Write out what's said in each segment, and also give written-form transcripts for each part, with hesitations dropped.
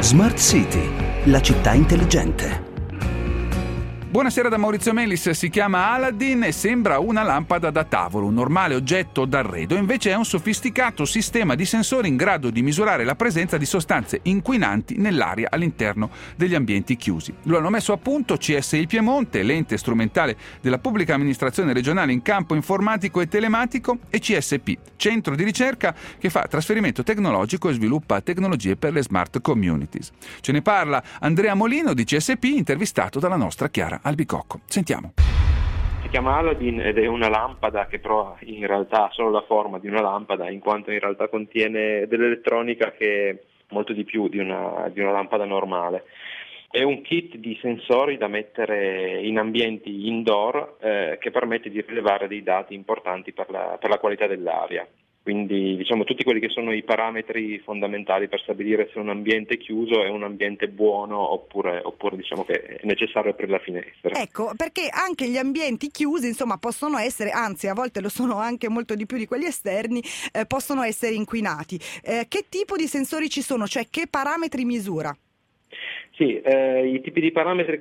Smart City, la città intelligente. Buonasera da Maurizio Melis. Si chiama Aladdin e sembra una lampada da tavolo, un normale oggetto d'arredo, invece è un sofisticato sistema di sensori in grado di misurare la presenza di sostanze inquinanti nell'aria all'interno degli ambienti chiusi. Lo hanno messo a punto CSI Piemonte, l'ente strumentale della pubblica amministrazione regionale in campo informatico e telematico, e CSP, centro di ricerca che fa trasferimento tecnologico e sviluppa tecnologie per le smart communities. Ce ne parla Andrea Molino di CSP, intervistato dalla nostra Chiara Albicocco. Sentiamo. Si chiama Aladdin ed è una lampada che però in realtà ha solo la forma di una lampada, in quanto in realtà contiene dell'elettronica che è molto di più di una lampada normale. È un kit di sensori da mettere in ambienti indoor che permette di rilevare dei dati importanti per la qualità dell'aria. Quindi tutti quelli che sono i parametri fondamentali per stabilire se un ambiente chiuso è un ambiente buono oppure che è necessario aprire la finestra. Ecco, perché anche gli ambienti chiusi possono essere, anzi a volte lo sono anche molto di più di quelli esterni, possono essere inquinati. Che tipo di sensori ci sono? Cioè che parametri misura? Sì, i tipi di parametri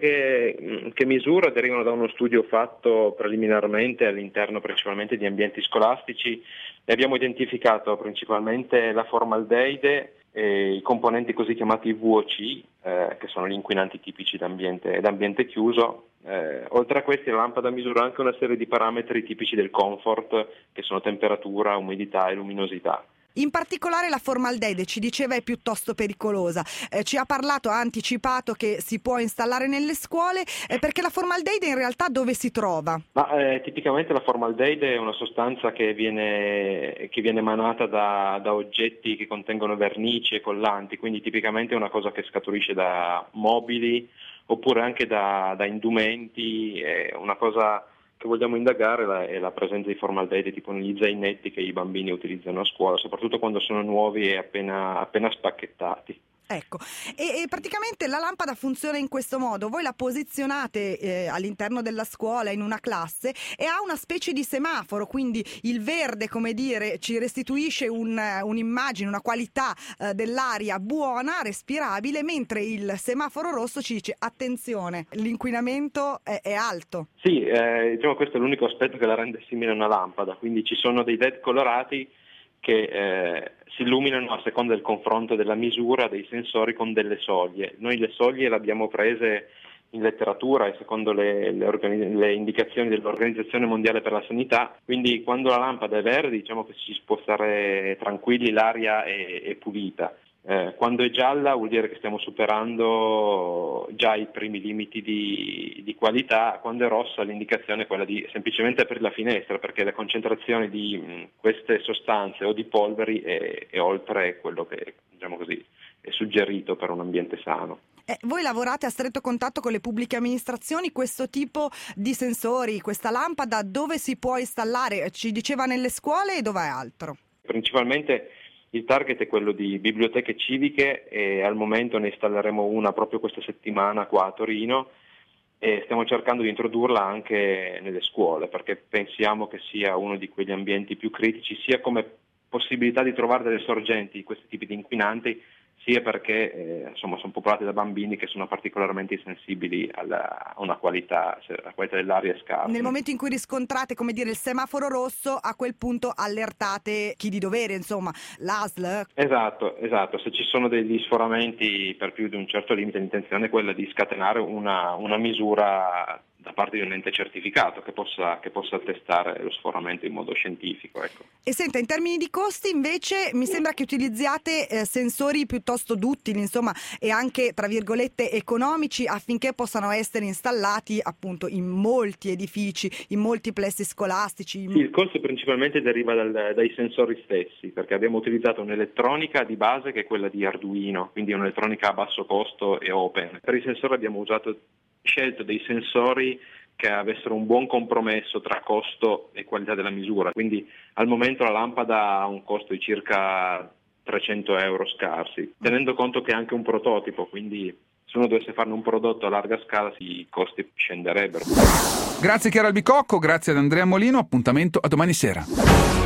che misura derivano da uno studio fatto preliminarmente all'interno principalmente di ambienti scolastici e abbiamo identificato principalmente la formaldeide e i componenti così chiamati VOC, che sono gli inquinanti tipici d'ambiente chiuso. Oltre a questi la lampada misura anche una serie di parametri tipici del comfort, che sono temperatura, umidità e luminosità. In particolare la formaldeide, ci diceva, è piuttosto pericolosa. Ci ha anticipato che si può installare nelle scuole, perché la formaldeide in realtà dove si trova? Tipicamente la formaldeide è una sostanza che viene emanata da oggetti che contengono vernici e collanti, quindi tipicamente è una cosa che scaturisce da mobili oppure anche da indumenti. È una cosa che vogliamo indagare è la presenza di formaldeide tipo negli zainetti che i bambini utilizzano a scuola, soprattutto quando sono nuovi e appena spacchettati. Ecco, e praticamente la lampada funziona in questo modo: voi la posizionate all'interno della scuola in una classe e ha una specie di semaforo, quindi il verde, ci restituisce un'immagine, una qualità dell'aria buona, respirabile, mentre il semaforo rosso ci dice attenzione, l'inquinamento è alto. Sì, questo è l'unico aspetto che la rende simile a una lampada, quindi ci sono dei LED colorati che si illuminano a seconda del confronto della misura dei sensori con delle soglie. Noi le soglie le abbiamo prese in letteratura e secondo le indicazioni dell'Organizzazione Mondiale per la Sanità, quindi quando la lampada è verde che ci può stare tranquilli, l'aria è pulita. Quando è gialla vuol dire che stiamo superando già i primi limiti di qualità. Quando è rossa l'indicazione è quella di semplicemente aprire la finestra, perché la concentrazione di queste sostanze o di polveri è oltre quello che è suggerito per un ambiente sano. Voi lavorate a stretto contatto con le pubbliche amministrazioni. Questo tipo di sensori, questa lampada, dove si può installare? Ci diceva nelle scuole e dov'è altro? Principalmente il target è quello di biblioteche civiche e al momento ne installeremo una proprio questa settimana qua a Torino e stiamo cercando di introdurla anche nelle scuole, perché pensiamo che sia uno di quegli ambienti più critici, sia come possibilità di trovare delle sorgenti di questi tipi di inquinanti, sia perché sono popolati da bambini che sono particolarmente sensibili a una qualità, la qualità dell'aria è scarsa. Nel momento in cui riscontrate, il semaforo rosso, a quel punto allertate chi di dovere, l'ASL? Esatto, se ci sono degli sforamenti per più di un certo limite, l'intenzione è quella di scatenare una misura da parte di un ente certificato che possa attestare lo sforamento in modo scientifico. Ecco. E senta, in termini di costi invece mi sembra che utilizziate sensori piuttosto duttili, e anche tra virgolette economici, affinché possano essere installati appunto in molti edifici, in molti plessi scolastici. Sì, il costo principalmente deriva dai sensori stessi, perché abbiamo utilizzato un'elettronica di base che è quella di Arduino, quindi un'elettronica a basso costo e open. Per i sensori abbiamo scelto dei sensori che avessero un buon compromesso tra costo e qualità della misura, quindi al momento la lampada ha un costo di circa 300 euro scarsi, tenendo conto che è anche un prototipo, quindi se uno dovesse farne un prodotto a larga scala i costi scenderebbero. Grazie Chiara Albicocco, grazie ad Andrea Molino, appuntamento a domani sera.